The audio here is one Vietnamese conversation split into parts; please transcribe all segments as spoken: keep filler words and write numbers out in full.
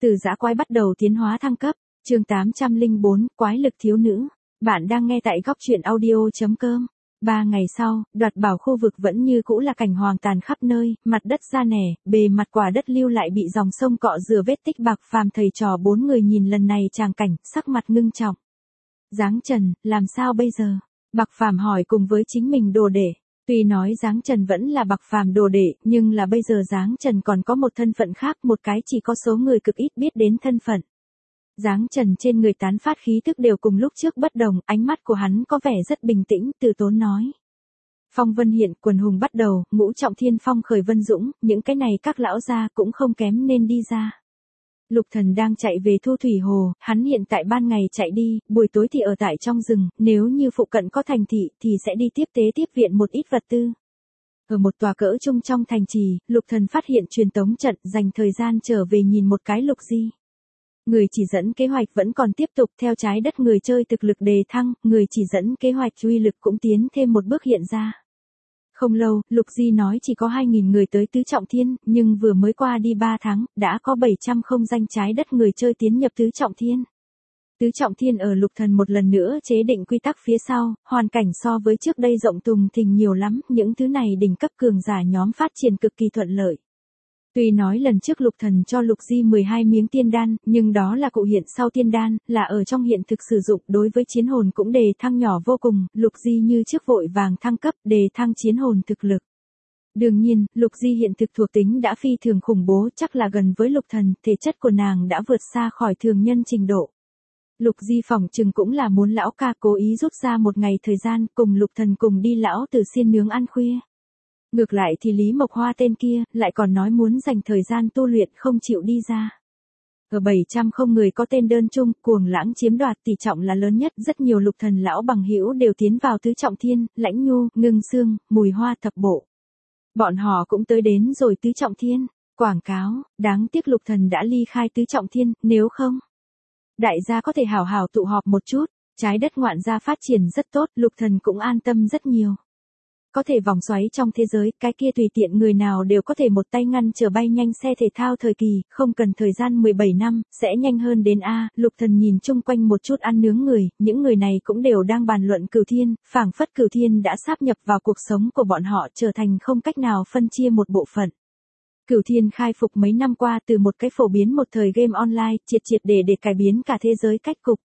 Từ dã quái bắt đầu tiến hóa thăng cấp, chương tám trăm lẻ bốn, quái lực thiếu nữ. Bạn đang nghe tại góc truyện audio chấm com. Ba ngày sau, Đoạt Bảo khu vực vẫn như cũ là cảnh hoang tàn khắp nơi, mặt đất ra nẻ, bề mặt quả đất lưu lại bị dòng sông cọ rửa vết tích. Bạc Phàm thầy trò bốn người nhìn lần này tràng cảnh, sắc mặt ngưng trọng. Giáng Trần, làm sao bây giờ? Bạc Phàm hỏi cùng với chính mình đồ đệ. Tuy nói Giáng Trần vẫn là Bạc Phàm đồ đệ, nhưng là bây giờ Giáng Trần còn có một thân phận khác, một cái chỉ có số người cực ít biết đến thân phận. Giáng Trần trên người tán phát khí tức đều cùng lúc trước bất đồng, ánh mắt của hắn có vẻ rất bình tĩnh, từ tốn nói. Phong vân hiện, quần hùng bắt đầu, ngũ trọng thiên phong khởi vân dũng, những cái này các lão gia cũng không kém nên đi ra. Lục Thần đang chạy về Thu Thủy Hồ, hắn hiện tại ban ngày chạy đi, buổi tối thì ở tại trong rừng, nếu như phụ cận có thành thị thì sẽ đi tiếp tế tiếp viện một ít vật tư. Ở một tòa cỡ trung trong thành trì, Lục Thần phát hiện truyền tống trận, dành thời gian trở về nhìn một cái Lục Di. Người chỉ dẫn kế hoạch vẫn còn tiếp tục theo trái đất người chơi thực lực đề thăng, người chỉ dẫn kế hoạch uy lực cũng tiến thêm một bước hiện ra. Không lâu, Lục Di nói chỉ có hai nghìn người tới tứ trọng thiên, nhưng vừa mới qua đi ba tháng, đã có bảy trăm không danh trái đất người chơi tiến nhập tứ trọng thiên. Tứ trọng thiên ở Lục Thần một lần nữa chế định quy tắc phía sau, hoàn cảnh so với trước đây rộng tùng thình nhiều lắm, những thứ này đỉnh cấp cường giả nhóm phát triển cực kỳ thuận lợi. Tuy nói lần trước Lục Thần cho Lục Di mười hai miếng tiên đan, nhưng đó là cụ hiện sau tiên đan, là ở trong hiện thực sử dụng, đối với chiến hồn cũng đề thăng nhỏ vô cùng, Lục Di như trước vội vàng thăng cấp, đề thăng chiến hồn thực lực. Đương nhiên, Lục Di hiện thực thuộc tính đã phi thường khủng bố, chắc là gần với Lục Thần, thể chất của nàng đã vượt xa khỏi thường nhân trình độ. Lục Di phỏng chừng cũng là muốn lão ca cố ý rút ra một ngày thời gian, cùng Lục Thần cùng đi lão tử xiên nướng ăn khuya. Ngược lại thì Lý Mộc Hoa tên kia, lại còn nói muốn dành thời gian tu luyện không chịu đi ra. Ở bảy trăm không người có tên đơn chung, cuồng lãng chiếm đoạt tỷ trọng là lớn nhất, rất nhiều Lục Thần lão bằng hữu đều tiến vào tứ trọng thiên, Lãnh Nhu, Ngưng Sương, Mùi Hoa thập bộ. Bọn họ cũng tới đến rồi tứ trọng thiên, quảng cáo, đáng tiếc Lục Thần đã ly khai tứ trọng thiên, nếu không, đại gia có thể hào hào tụ họp một chút, trái đất ngoạn gia phát triển rất tốt, Lục Thần cũng an tâm rất nhiều. Có thể vòng xoáy trong thế giới, cái kia tùy tiện người nào đều có thể một tay ngăn trở bay nhanh xe thể thao thời kỳ, không cần thời gian mười bảy năm, sẽ nhanh hơn đến A. Lục Thần nhìn chung quanh một chút ăn nướng người, những người này cũng đều đang bàn luận Cửu Thiên, phảng phất Cửu Thiên đã sáp nhập vào cuộc sống của bọn họ, trở thành không cách nào phân chia một bộ phận. Cửu Thiên khai phục mấy năm qua từ một cái phổ biến một thời game online, triệt triệt để để cải biến cả thế giới cách cục.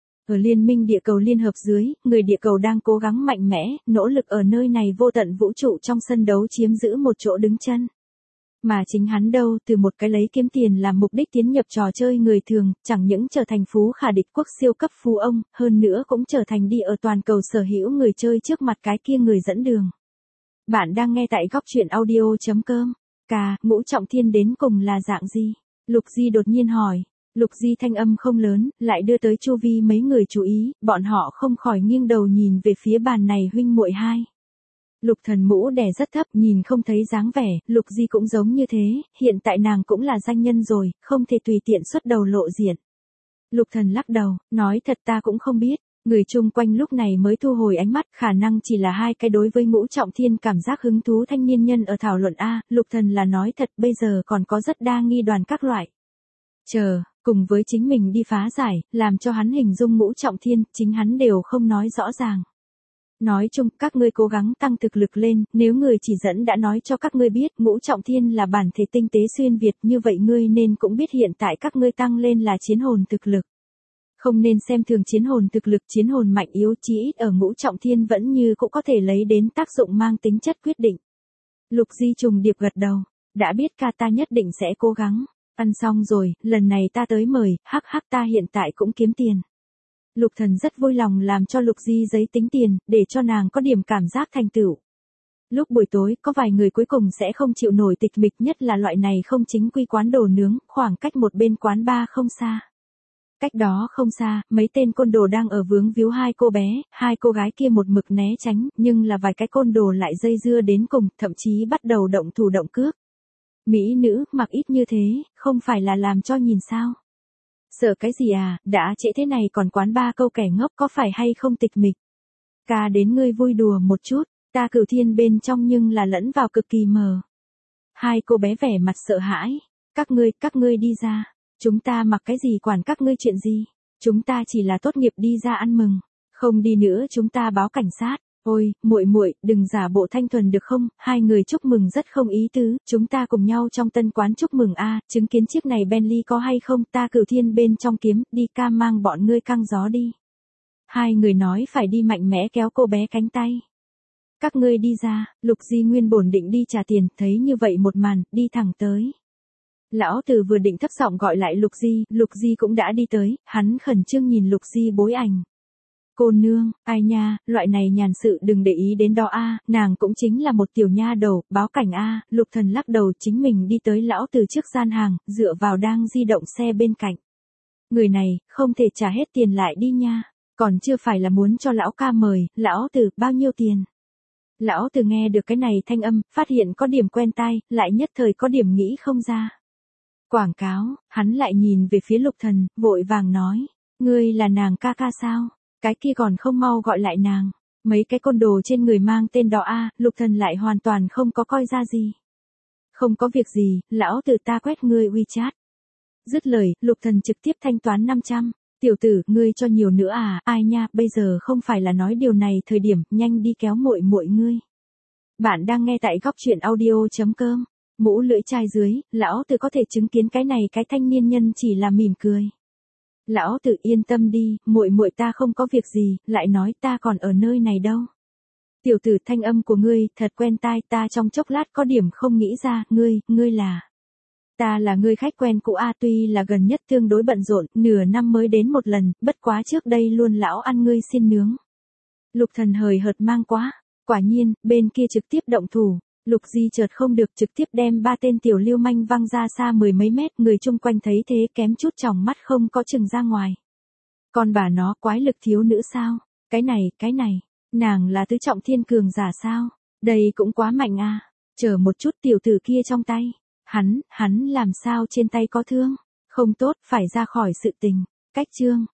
Ở Liên minh địa cầu liên hợp dưới, người địa cầu đang cố gắng mạnh mẽ, nỗ lực ở nơi này vô tận vũ trụ trong sân đấu chiếm giữ một chỗ đứng chân. Mà chính hắn đâu, từ một cái lấy kiếm tiền làm mục đích tiến nhập trò chơi người thường, chẳng những trở thành phú khả địch quốc siêu cấp phú ông, hơn nữa cũng trở thành đi ở toàn cầu sở hữu người chơi trước mặt cái kia người dẫn đường. Bạn đang nghe tại góc truyện audio chấm com. Cà, ngũ trọng thiên đến cùng là dạng gì? Lục Di đột nhiên hỏi. Lục Di thanh âm không lớn, lại đưa tới chu vi mấy người chú ý, bọn họ không khỏi nghiêng đầu nhìn về phía bàn này huynh muội hai. Lục Thần mũ đè rất thấp, nhìn không thấy dáng vẻ, Lục Di cũng giống như thế, hiện tại nàng cũng là danh nhân rồi, không thể tùy tiện xuất đầu lộ diện. Lục Thần lắc đầu, nói thật ta cũng không biết, người chung quanh lúc này mới thu hồi ánh mắt, khả năng chỉ là hai cái đối với ngũ trọng thiên cảm giác hứng thú thanh niên nhân ở thảo luận A, Lục Thần là nói thật bây giờ còn có rất đa nghi đoàn các loại. Chờ, cùng với chính mình đi phá giải, làm cho hắn hình dung ngũ trọng thiên, chính hắn đều không nói rõ ràng. Nói chung, các ngươi cố gắng tăng thực lực lên, nếu người chỉ dẫn đã nói cho các ngươi biết ngũ trọng thiên là bản thể tinh tế xuyên Việt, như vậy ngươi nên cũng biết hiện tại các ngươi tăng lên là chiến hồn thực lực. Không nên xem thường chiến hồn thực lực, chiến hồn mạnh yếu chí ít ở ngũ trọng thiên vẫn như cũng có thể lấy đến tác dụng mang tính chất quyết định. Lục Di trùng điệp gật đầu, đã biết ca ta nhất định sẽ cố gắng. Ăn xong rồi, lần này ta tới mời, hắc hắc ta hiện tại cũng kiếm tiền. Lục Thần rất vui lòng làm cho Lục Di giấy tính tiền, để cho nàng có điểm cảm giác thành tựu. Lúc buổi tối, có vài người cuối cùng sẽ không chịu nổi tịch mịch, nhất là loại này không chính quy quán đồ nướng, khoảng cách một bên quán bar không xa. Cách đó không xa, mấy tên côn đồ đang ở vướng víu hai cô bé, hai cô gái kia một mực né tránh, nhưng là vài cái côn đồ lại dây dưa đến cùng, thậm chí bắt đầu động thủ động cước. Mỹ nữ, mặc ít như thế, không phải là làm cho nhìn sao? Sợ cái gì à, đã trễ thế này còn quán ba câu kẻ ngốc có phải hay không tịch mịch? Ca đến ngươi vui đùa một chút, ta Cửu Thiên bên trong nhưng là lẫn vào cực kỳ mờ. Hai cô bé vẻ mặt sợ hãi, các ngươi, các ngươi đi ra. Chúng ta mặc cái gì quản các ngươi chuyện gì? Chúng ta chỉ là tốt nghiệp đi ra ăn mừng, không đi nữa chúng ta báo cảnh sát. Ôi, muội muội, đừng giả bộ thanh thuần được không? Hai người chúc mừng rất không ý tứ, chúng ta cùng nhau trong tân quán chúc mừng a, chứng kiến chiếc này Bentley có hay không? Ta Cửu Thiên bên trong kiếm, đi ca mang bọn ngươi căng gió đi. Hai người nói phải đi mạnh mẽ kéo cô bé cánh tay. Các ngươi đi ra, Lục Di nguyên bổn định đi trả tiền, thấy như vậy một màn, đi thẳng tới. Lão Từ vừa định thấp giọng gọi lại Lục Di, Lục Di cũng đã đi tới, hắn khẩn trương nhìn Lục Di bối ảnh. Cô nương, ai nha, loại này nhàn sự đừng để ý đến đó a, nàng cũng chính là một tiểu nha đầu, báo cảnh a. Lục Thần lắc đầu, chính mình đi tới Lão Từ trước gian hàng, dựa vào đang di động xe bên cạnh. Người này, không thể trả hết tiền lại đi nha, còn chưa phải là muốn cho lão ca mời, Lão Từ, bao nhiêu tiền? Lão Từ nghe được cái này thanh âm, phát hiện có điểm quen tai, lại nhất thời có điểm nghĩ không ra. Quảng cáo, hắn lại nhìn về phía Lục Thần, vội vàng nói, ngươi là nàng ca ca sao? Cái kia còn không mau gọi lại nàng, mấy cái côn đồ trên người mang tên đó a. Lục Thần lại hoàn toàn không có coi ra gì. Không có việc gì, lão Từ ta quét ngươi WeChat. Dứt lời, Lục Thần trực tiếp thanh toán năm trăm. Tiểu tử, ngươi cho nhiều nữa à? Ai nha, bây giờ không phải là nói điều này thời điểm, nhanh đi kéo muội muội ngươi. Bạn đang nghe tại góc truyện audio chấm com. Mũ lưỡi chai dưới, lão Từ có thể chứng kiến cái này cái thanh niên nhân chỉ là mỉm cười. Lão Từ yên tâm đi, muội muội ta không có việc gì, lại nói ta còn ở nơi này đâu. Tiểu tử, thanh âm của ngươi thật quen tai, ta trong chốc lát có điểm không nghĩ ra, ngươi, ngươi là. Ta là người khách quen cũ a, tuy là gần nhất tương đối bận rộn, nửa năm mới đến một lần, bất quá trước đây luôn lão ăn ngươi xin nướng. Lục Thần hời hợt mang quá, quả nhiên, bên kia trực tiếp động thủ. Lục Di chợt không được, trực tiếp đem ba tên tiểu lưu manh văng ra xa mười mấy mét, người chung quanh thấy thế kém chút tròng mắt không có chừng ra ngoài. Còn bà nó quái lực thiếu nữ sao? Cái này, cái này, nàng là tứ trọng thiên cường giả sao? Đây cũng quá mạnh a. Chờ một chút, tiểu tử kia trong tay, hắn, hắn làm sao trên tay có thương? Không tốt, phải ra khỏi sự tình. Cách chương